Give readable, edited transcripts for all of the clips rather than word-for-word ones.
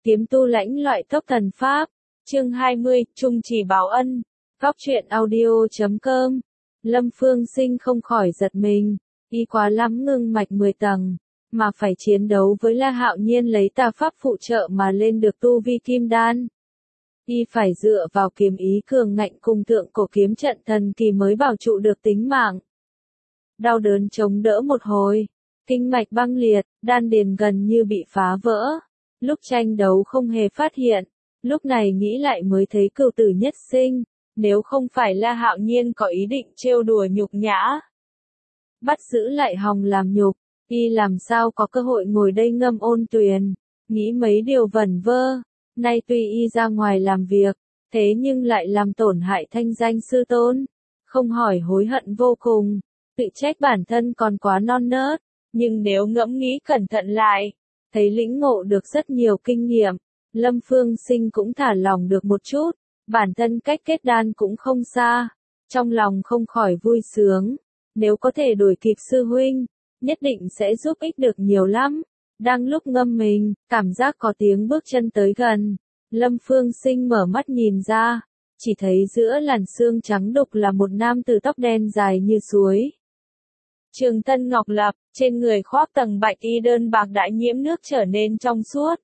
Kiếm tu lãnh loại tốc thần pháp. Chương 20, Trung chỉ báo ân. Góc truyện audio.com. Lâm Phương Sinh không khỏi giật mình, y quá lắm ngưng mạch 10 tầng, mà phải chiến đấu với La Hạo Nhiên lấy tà pháp phụ trợ mà lên được tu vi kim đan. Y phải dựa vào kiếm ý cường ngạnh cùng thượng cổ kiếm trận thần kỳ mới bảo trụ được tính mạng. Đau đớn chống đỡ một hồi, kinh mạch băng liệt, đan điền gần như bị phá vỡ. Lúc tranh đấu không hề phát hiện, lúc này nghĩ lại mới thấy cửu tử nhất sinh, nếu không phải La Hạo Nhiên có ý định trêu đùa nhục nhã, bắt giữ lại hòng làm nhục, y làm sao có cơ hội ngồi đây ngâm ôn tuyền, nghĩ mấy điều vẩn vơ. Nay tuy y ra ngoài làm việc, thế nhưng lại làm tổn hại thanh danh sư tôn, không hỏi hối hận vô cùng, tự trách bản thân còn quá non nớt, nhưng nếu ngẫm nghĩ cẩn thận lại, thấy lĩnh ngộ được rất nhiều kinh nghiệm, Lâm Phương Sinh cũng thả lòng được một chút, bản thân cách kết đan cũng không xa, trong lòng không khỏi vui sướng, nếu có thể đuổi kịp sư huynh, nhất định sẽ giúp ích được nhiều lắm. Đang lúc ngâm mình, cảm giác có tiếng bước chân tới gần, Lâm Phương Sinh mở mắt nhìn ra, chỉ thấy giữa làn xương trắng đục là một nam tử tóc đen dài như suối. Trường Tân Ngọc Lập, trên người khoác tầng bạch y đơn bạc đã nhiễm nước trở nên trong suốt.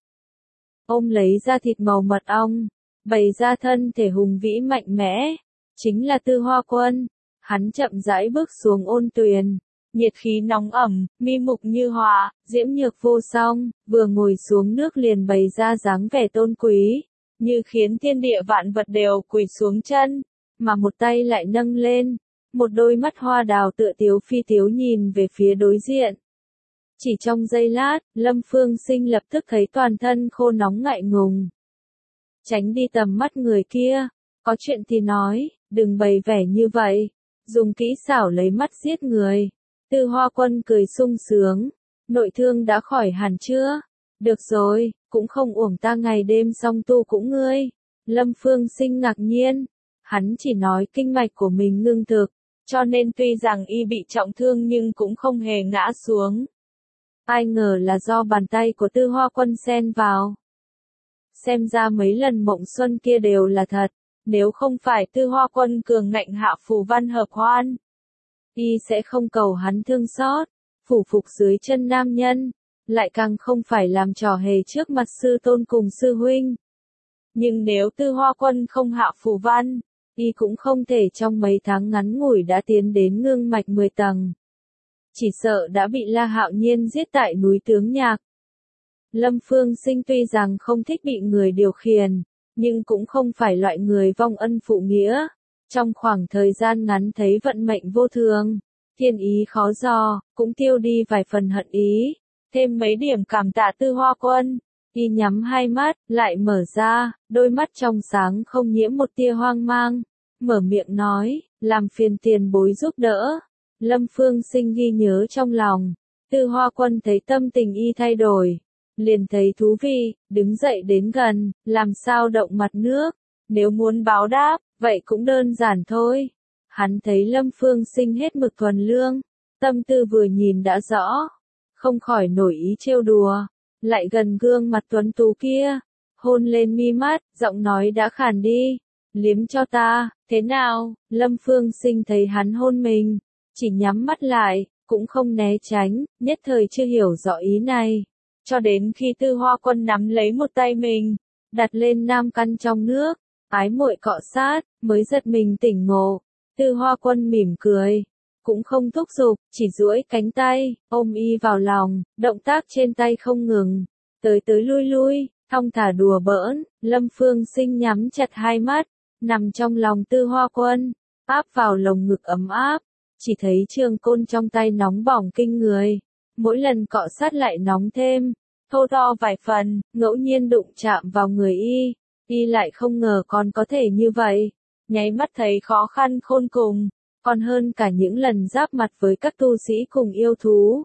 Ôm lấy da thịt màu mật ong, bày ra thân thể hùng vĩ mạnh mẽ, chính là Tư Hoa Quân. Hắn chậm rãi bước xuống ôn tuyền, nhiệt khí nóng ẩm, mi mục như họa, diễm nhược vô song, vừa ngồi xuống nước liền bày ra dáng vẻ tôn quý, như khiến thiên địa vạn vật đều quỳ xuống chân, mà một tay lại nâng lên, một đôi mắt hoa đào tựa tiếu phi tiếu nhìn về phía đối diện. Chỉ trong giây lát, Lâm Phương Sinh lập tức thấy toàn thân khô nóng ngại ngùng. Tránh đi tầm mắt người kia, có chuyện thì nói, đừng bày vẻ như vậy, dùng kỹ xảo lấy mắt giết người. Tư Hoa Quân cười sung sướng, nội thương đã khỏi hẳn chưa? Được rồi, cũng không uổng ta ngày đêm song tu cũng ngươi. Lâm Phương Sinh ngạc nhiên, hắn chỉ nói kinh mạch của mình ngưng thực, cho nên tuy rằng y bị trọng thương nhưng cũng không hề ngã xuống. Ai ngờ là do bàn tay của Tư Hoa Quân xen vào. Xem ra mấy lần mộng xuân kia đều là thật, nếu không phải Tư Hoa Quân cường ngạnh hạ phù văn hợp hoan, y sẽ không cầu hắn thương xót, phủ phục dưới chân nam nhân, lại càng không phải làm trò hề trước mặt sư tôn cùng sư huynh. Nhưng nếu Tư Hoa Quân không hạ phù văn, y cũng không thể trong mấy tháng ngắn ngủi đã tiến đến ngưng mạch 10 tầng. Chỉ sợ đã bị La Hạo Nhiên giết tại núi Tướng Nhạc. Lâm Phương Sinh tuy rằng không thích bị người điều khiển, nhưng cũng không phải loại người vong ân phụ nghĩa. Trong khoảng thời gian ngắn thấy vận mệnh vô thường, thiên ý khó dò, cũng tiêu đi vài phần hận ý, thêm mấy điểm cảm tạ Tư Hoa Quân. Y nhắm hai mắt, lại mở ra, đôi mắt trong sáng không nhiễm một tia hoang mang, mở miệng nói, làm phiền tiền bối giúp đỡ. Lâm Phương Sinh ghi nhớ trong lòng, Tư Hoa Quân thấy tâm tình y thay đổi, liền thấy thú vị, đứng dậy đến gần, làm sao động mặt nước, nếu muốn báo đáp, vậy cũng đơn giản thôi. Hắn thấy Lâm Phương Sinh hết mực thuần lương, tâm tư vừa nhìn đã rõ, không khỏi nổi ý trêu đùa, lại gần gương mặt tuấn tú kia, hôn lên mi mắt, giọng nói đã khàn đi, liếm cho ta, thế nào? Lâm Phương Sinh thấy hắn hôn mình, chỉ nhắm mắt lại, cũng không né tránh, nhất thời chưa hiểu rõ ý này, cho đến khi Tư Hoa Quân nắm lấy một tay mình, đặt lên nam căn trong nước, ái muội cọ sát, mới giật mình tỉnh ngộ. Tư Hoa Quân mỉm cười, cũng không thúc giục, chỉ duỗi cánh tay, ôm y vào lòng, động tác trên tay không ngừng, tới tới lui lui, thong thả đùa bỡn. Lâm Phương Sinh nhắm chặt hai mắt, nằm trong lòng Tư Hoa Quân, áp vào lồng ngực ấm áp, chỉ thấy trường côn trong tay nóng bỏng kinh người, mỗi lần cọ sát lại nóng thêm, thô to vài phần, ngẫu nhiên đụng chạm vào người y lại không ngờ còn có thể như vậy, nháy mắt thấy khó khăn khôn cùng, còn hơn cả những lần giáp mặt với các tu sĩ cùng yêu thú.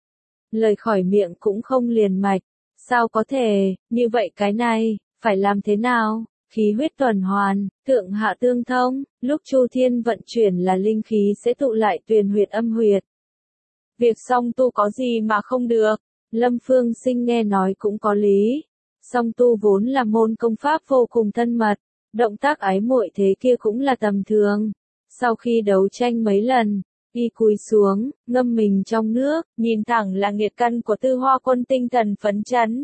Lời khỏi miệng cũng không liền mạch, sao có thể, như vậy cái này, phải làm thế nào? Khí huyết tuần hoàn, thượng hạ tương thông, lúc Chu Thiên vận chuyển là linh khí sẽ tụ lại tuyền huyệt âm huyệt. Việc song tu có gì mà không được? Lâm Phương Sinh nghe nói cũng có lý. Song tu vốn là môn công pháp vô cùng thân mật, động tác ái muội thế kia cũng là tầm thường. Sau khi đấu tranh mấy lần, y cúi xuống, ngâm mình trong nước, nhìn thẳng là nghiệt căn của Tư Hoa Quân tinh thần phấn chấn.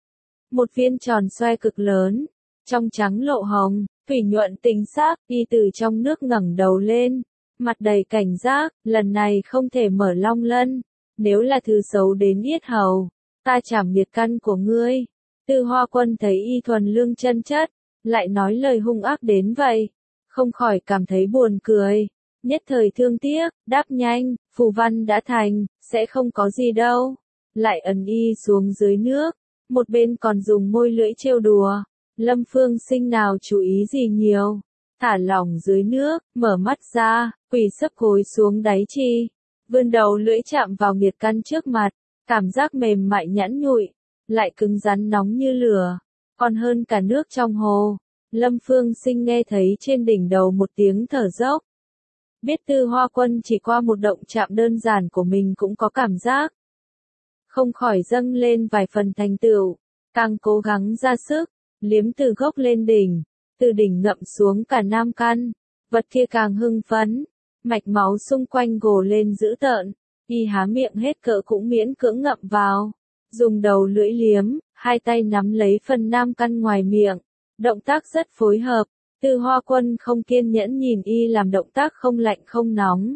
Một viên tròn xoe cực lớn, trong trắng lộ hồng, thủy nhuận tinh sắc, y từ trong nước ngẩng đầu lên, mặt đầy cảnh giác, lần này không thể mở long lân, nếu là thứ xấu đến yết hầu, ta chảm nghiệt căn của ngươi. Tư Hoa Quân thấy y thuần lương chân chất, lại nói lời hung ác đến vậy, không khỏi cảm thấy buồn cười, nhất thời thương tiếc, đáp nhanh, phù văn đã thành, sẽ không có gì đâu, lại ấn y xuống dưới nước, một bên còn dùng môi lưỡi trêu đùa. Lâm Phương Sinh nào chú ý gì nhiều, thả lỏng dưới nước, mở mắt ra, quỳ sấp gối xuống đáy chi, vươn đầu lưỡi chạm vào nghiệt căn trước mặt, cảm giác mềm mại nhẵn nhụi, lại cứng rắn nóng như lửa, còn hơn cả nước trong hồ. Lâm Phương Sinh nghe thấy trên đỉnh đầu một tiếng thở dốc. Biết Tư Hoa Quân chỉ qua một động chạm đơn giản của mình cũng có cảm giác. Không khỏi dâng lên vài phần thành tựu, càng cố gắng ra sức, liếm từ gốc lên đỉnh, từ đỉnh ngậm xuống cả nam căn, vật kia càng hưng phấn, mạch máu xung quanh gồ lên dữ tợn, y há miệng hết cỡ cũng miễn cưỡng ngậm vào, dùng đầu lưỡi liếm, hai tay nắm lấy phần nam căn ngoài miệng, động tác rất phối hợp. Tư Hoa Quân không kiên nhẫn nhìn y làm động tác không lạnh không nóng,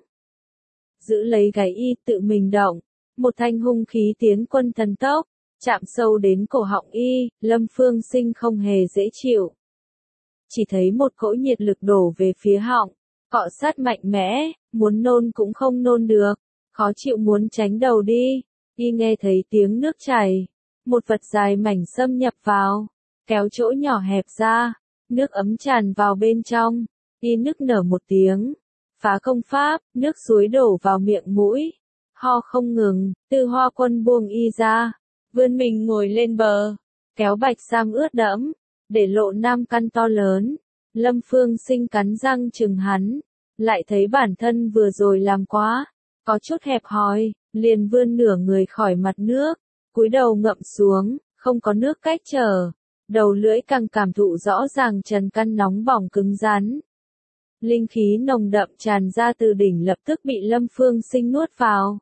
giữ lấy gáy y tự mình động, một thanh hung khí tiến quân thần tốc, chạm sâu đến cổ họng y. Lâm Phương Sinh không hề dễ chịu, chỉ thấy một cỗ nhiệt lực đổ về phía họng, cọ sát mạnh mẽ, muốn nôn cũng không nôn được, khó chịu muốn tránh đầu đi. Y nghe thấy tiếng nước chảy, một vật dài mảnh xâm nhập vào, kéo chỗ nhỏ hẹp ra, nước ấm tràn vào bên trong, y nức nở một tiếng, phá công pháp, nước suối đổ vào miệng mũi, ho không ngừng. Tư Hoa Quân buông y ra, vươn mình ngồi lên bờ, kéo bạch sam ướt đẫm, để lộ nam căn to lớn. Lâm Phương Sinh cắn răng chừng hắn, lại thấy bản thân vừa rồi làm quá, có chút hẹp hòi, liền vươn nửa người khỏi mặt nước, cúi đầu ngậm xuống, không có nước cách trở, đầu lưỡi càng cảm thụ rõ ràng trần căn nóng bỏng cứng rắn. Linh khí nồng đậm tràn ra từ đỉnh lập tức bị Lâm Phương Sinh nuốt vào.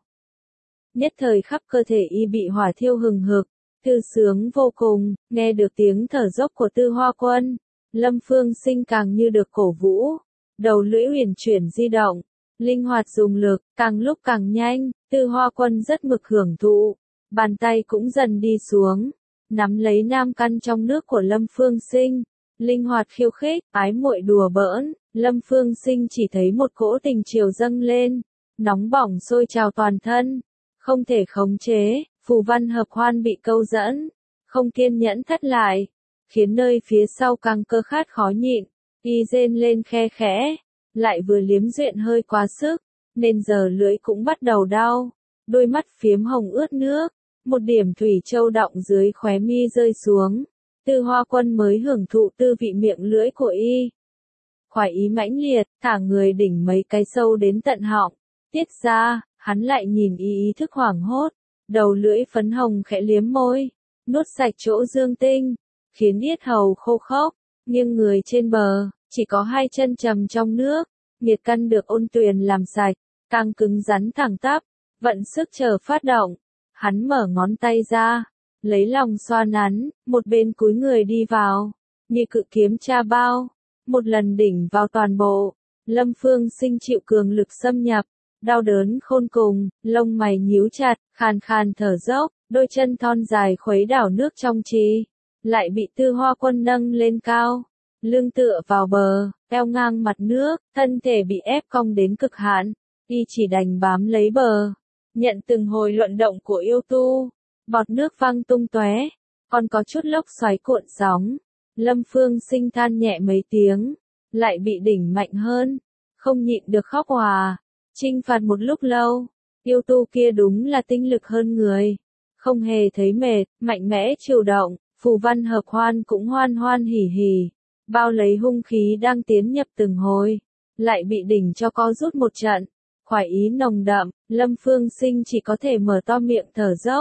Nhất thời khắp cơ thể y bị hỏa thiêu hừng hực, thư sướng vô cùng, nghe được tiếng thở dốc của Tư Hoa Quân, Lâm Phương Sinh càng như được cổ vũ, đầu lưỡi huyền chuyển di động, linh hoạt dùng lực, càng lúc càng nhanh. Tư Hoa Quân rất mực hưởng thụ, bàn tay cũng dần đi xuống, nắm lấy nam căn trong nước của Lâm Phương Sinh, linh hoạt khiêu khích, ái muội đùa bỡn. Lâm Phương Sinh chỉ thấy một cỗ tình chiều dâng lên, nóng bỏng sôi trào toàn thân, không thể khống chế, phù văn hợp hoan bị câu dẫn, không kiên nhẫn thất lại, khiến nơi phía sau càng cơ khát khó nhịn, y rên lên khe khẽ, lại vừa liếm duyện hơi quá sức, nên giờ lưỡi cũng bắt đầu đau, đôi mắt phiếm hồng ướt nước, một điểm thủy châu đọng dưới khóe mi rơi xuống. Tư Hoa Quân mới hưởng thụ tư vị miệng lưỡi của y. Khoái ý mãnh liệt, thả người đỉnh mấy cái sâu đến tận họng, tiết ra, hắn lại nhìn y ý thức hoảng hốt, đầu lưỡi phấn hồng khẽ liếm môi, nuốt sạch chỗ dương tinh, khiến yết hầu khô khốc, nghiêng người trên bờ, chỉ có hai chân trầm trong nước, nghiệt căn được ôn tuyền làm sạch, càng cứng rắn thẳng tắp, vận sức chờ phát động, hắn mở ngón tay ra, lấy lòng xoa nắn, một bên cúi người đi vào, như cự kiếm tra bao, một lần đỉnh vào toàn bộ. Lâm Phương Sinh chịu cường lực xâm nhập, đau đớn khôn cùng, lông mày nhíu chặt, khàn khàn thở dốc, đôi chân thon dài khuấy đảo nước trong trì, lại bị Tư Hoa Quân nâng lên cao, lưng tựa vào bờ, eo ngang mặt nước, thân thể bị ép cong đến cực hạn, y chỉ đành bám lấy bờ, nhận từng hồi luận động của yêu tu, bọt nước văng tung tóe, còn có chút lốc xoáy cuộn sóng. Lâm Phương Sinh than nhẹ mấy tiếng, lại bị đỉnh mạnh hơn, không nhịn được khóc òa. Chinh phạt một lúc lâu, yêu tu kia đúng là tinh lực hơn người, không hề thấy mệt, mạnh mẽ chủ động, phù văn hợp hoan cũng hoan hoan hỉ hỉ, bao lấy hung khí đang tiến nhập từng hồi, lại bị đỉnh cho co rút một trận, khoái ý nồng đậm. Lâm Phương Sinh chỉ có thể mở to miệng thở dốc,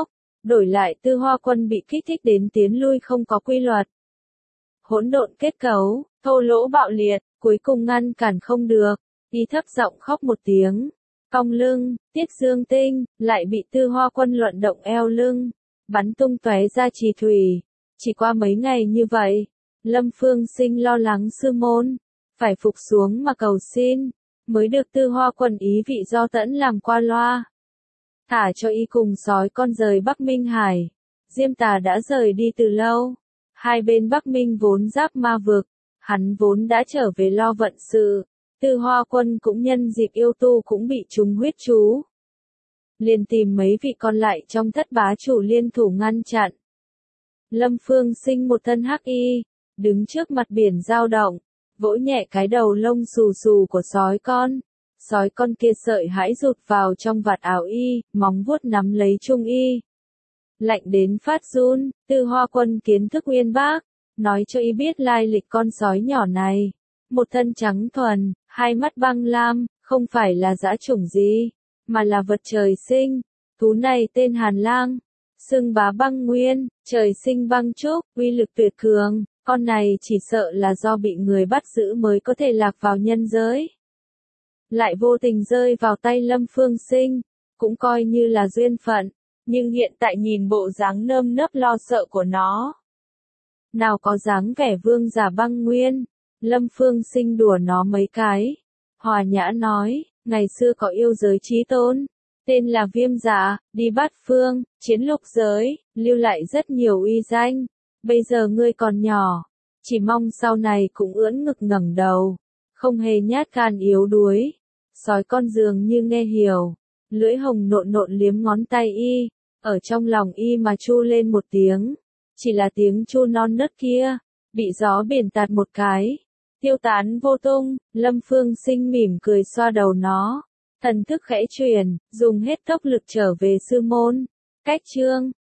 đổi lại Tư Hoa Quân bị kích thích đến tiến lui không có quy luật. Hỗn độn kết cấu, thô lỗ bạo liệt, cuối cùng ngăn cản không được, y thấp giọng khóc một tiếng. Cong lưng, Tiết Dương Tinh, lại bị Tư Hoa Quân luận động eo lưng, bắn tung tóe ra trì thủy. Chỉ qua mấy ngày như vậy, Lâm Phương Sinh lo lắng sư môn, phải phục xuống mà cầu xin, mới được Tư Hoa Quân ý vị do tẫn làm qua loa. Thả cho y cùng sói con rời Bắc Minh Hải, Diêm Tà đã rời đi từ lâu, hai bên Bắc Minh vốn giáp ma vực, hắn vốn đã trở về lo vận sự, Tư Hoa Quân cũng nhân dịp yêu tu cũng bị trúng huyết chú. Liền tìm mấy vị còn lại trong thất bá chủ liên thủ ngăn chặn. Lâm Phương Sinh một thân hắc y, đứng trước mặt biển dao động, vỗ nhẹ cái đầu lông xù xù của sói con. Sói con kia sợi hãi rụt vào trong vạt áo y, móng vuốt nắm lấy trung y. Lạnh đến phát run, Tư Hoa Quân kiến thức uyên bác, nói cho y biết lai lịch con sói nhỏ này. Một thân trắng thuần, hai mắt băng lam, không phải là dã chủng gì, mà là vật trời sinh. Thú này tên Hàn Lang, xưng bá băng nguyên, trời sinh băng trúc, uy lực tuyệt cường. Con này chỉ sợ là do bị người bắt giữ mới có thể lạc vào nhân giới. Lại vô tình rơi vào tay Lâm Phương Sinh, cũng coi như là duyên phận, nhưng hiện tại nhìn bộ dáng nơm nớp lo sợ của nó. Nào có dáng vẻ vương giả băng nguyên, Lâm Phương Sinh đùa nó mấy cái. Hòa nhã nói, ngày xưa có yêu giới chí tôn, tên là Viêm Giả, đi bát phương, chiến lục giới, lưu lại rất nhiều uy danh. Bây giờ ngươi còn nhỏ, chỉ mong sau này cũng ưỡn ngực ngẩng đầu, không hề nhát gan yếu đuối. Sói con dường như nghe hiểu, lưỡi hồng nộn nộn liếm ngón tay y, ở trong lòng y mà chu lên một tiếng. Chỉ là tiếng chu non nớt kia, bị gió biển tạt một cái, tiêu tán vô tung. Lâm Phương Sinh mỉm cười xoa đầu nó, thần thức khẽ truyền, dùng hết tốc lực trở về sư môn. Cách chương